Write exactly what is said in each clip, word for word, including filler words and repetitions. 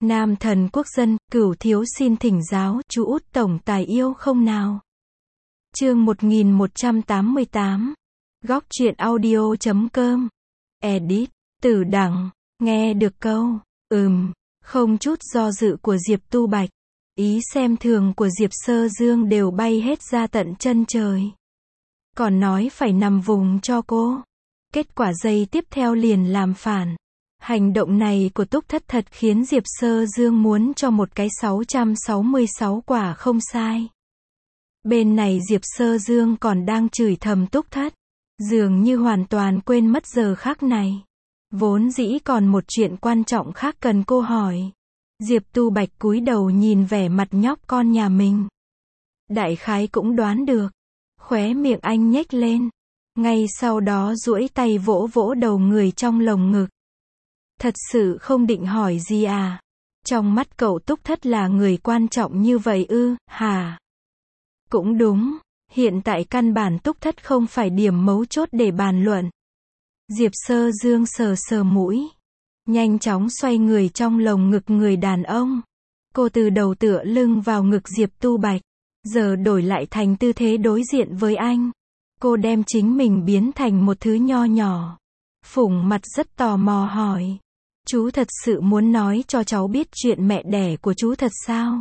Nam thần quốc dân, cửu thiếu xin thỉnh giáo, chú út tổng tài yêu không nào? Chương một nghìn một trăm tám mươi tám. Góc truyện audio chấm com. Edit. Tử Đằng. Nghe được câu, ừm, không chút do dự của Diệp Tu Bạch. Ý xem thường của Diệp Sơ Dương đều bay hết ra tận chân trời. Còn nói phải nằm vùng cho cô. Kết quả giây tiếp theo liền làm phản. Hành động này của Túc Thất thật khiến Diệp Sơ Dương muốn cho một cái sáu trăm sáu mươi sáu quả không sai. Bên này Diệp Sơ Dương còn đang chửi thầm Túc Thất, dường như hoàn toàn quên mất giờ khắc này. Vốn dĩ còn một chuyện quan trọng khác cần cô hỏi. Diệp Tu Bạch cúi đầu nhìn vẻ mặt nhóc con nhà mình. Đại khái cũng đoán được. Khóe miệng anh nhếch lên. Ngay sau đó duỗi tay vỗ vỗ đầu người trong lồng ngực. Thật sự không định hỏi gì à? Trong mắt cậu Túc Thất là người quan trọng như vậy ư, hả? Cũng đúng, hiện tại căn bản Túc Thất không phải điểm mấu chốt để bàn luận. Diệp Sơ Dương sờ sờ mũi, nhanh chóng xoay người trong lồng ngực người đàn ông. Cô từ đầu tựa lưng vào ngực Diệp Tu Bạch, giờ đổi lại thành tư thế đối diện với anh. Cô đem chính mình biến thành một thứ nho nhỏ. Phủng mặt rất tò mò hỏi. Chú thật sự muốn nói cho cháu biết chuyện mẹ đẻ của chú thật sao?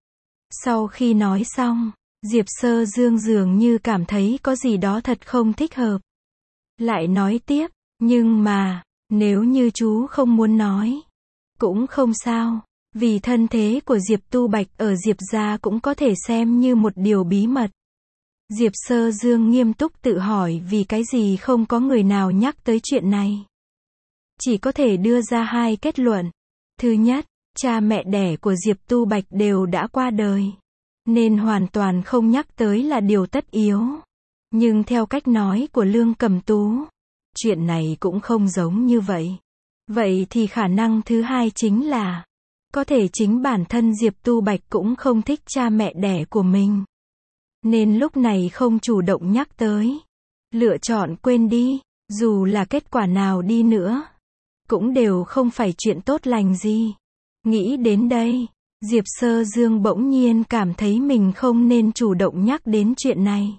Sau khi nói xong, Diệp Sơ Dương dường như cảm thấy có gì đó thật không thích hợp. Lại nói tiếp, nhưng mà, nếu như chú không muốn nói, cũng không sao, vì thân thế của Diệp Tu Bạch ở Diệp gia cũng có thể xem như một điều bí mật. Diệp Sơ Dương nghiêm túc tự hỏi vì cái gì không có người nào nhắc tới chuyện này. Chỉ có thể đưa ra hai kết luận. Thứ nhất, cha mẹ đẻ của Diệp Tu Bạch đều đã qua đời, nên hoàn toàn không nhắc tới là điều tất yếu. Nhưng theo cách nói của Lương Cẩm Tú, chuyện này cũng không giống như vậy. Vậy thì khả năng thứ hai chính là, có thể chính bản thân Diệp Tu Bạch cũng không thích cha mẹ đẻ của mình, nên lúc này không chủ động nhắc tới. Lựa chọn quên đi, dù là kết quả nào đi nữa, cũng đều không phải chuyện tốt lành gì. Nghĩ đến đây, Diệp Sơ Dương bỗng nhiên cảm thấy mình không nên chủ động nhắc đến chuyện này.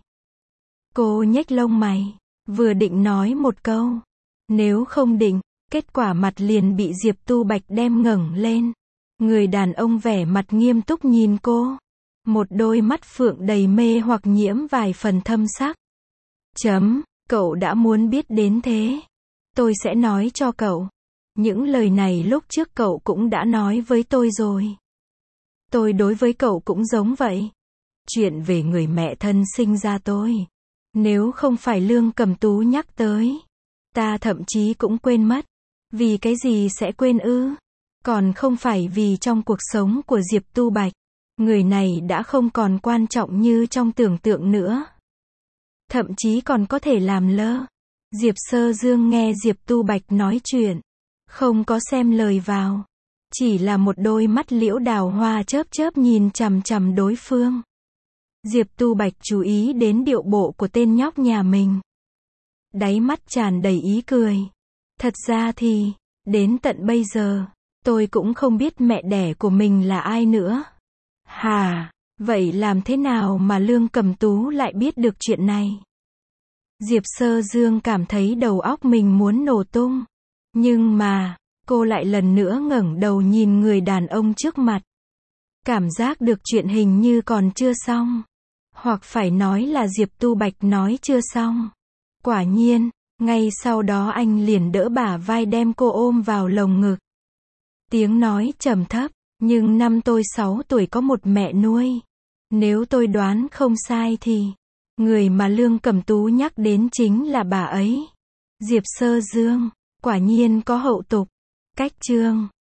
Cô nhếch lông mày, vừa định nói một câu, nếu không định, kết quả mặt liền bị Diệp Tu Bạch đem ngẩng lên. Người đàn ông vẻ mặt nghiêm túc nhìn cô, một đôi mắt phượng đầy mê hoặc nhiễm vài phần thâm sắc. Chấm, cậu đã muốn biết đến thế. Tôi sẽ nói cho cậu. Những lời này lúc trước cậu cũng đã nói với tôi rồi. Tôi đối với cậu cũng giống vậy. Chuyện về người mẹ thân sinh ra tôi, nếu không phải Lương Cẩm Tú nhắc tới, ta thậm chí cũng quên mất. Vì cái gì sẽ quên ư? Còn không phải vì trong cuộc sống của Diệp Tu Bạch, người này đã không còn quan trọng như trong tưởng tượng nữa. Thậm chí còn có thể làm lơ. Diệp Sơ Dương nghe Diệp Tu Bạch nói chuyện, không có xem lời vào, chỉ là một đôi mắt liễu đào hoa chớp chớp nhìn chằm chằm đối phương. Diệp Tu Bạch chú ý đến điệu bộ của tên nhóc nhà mình. Đáy mắt tràn đầy ý cười. Thật ra thì, đến tận bây giờ, tôi cũng không biết mẹ đẻ của mình là ai nữa. Hà, vậy làm thế nào mà Lương Cẩm Tú lại biết được chuyện này? Diệp Sơ Dương cảm thấy đầu óc mình muốn nổ tung. Nhưng mà, cô lại lần nữa ngẩng đầu nhìn người đàn ông trước mặt. Cảm giác được chuyện hình như còn chưa xong. Hoặc phải nói là Diệp Tu Bạch nói chưa xong. Quả nhiên, ngay sau đó anh liền đỡ bả vai đem cô ôm vào lồng ngực. Tiếng nói trầm thấp, nhưng năm tôi sáu tuổi có một mẹ nuôi. Nếu tôi đoán không sai thì, người mà Lương Cẩm Tú nhắc đến chính là bà ấy. Diệp Sơ Dương, quả nhiên có hậu tục. Cách chương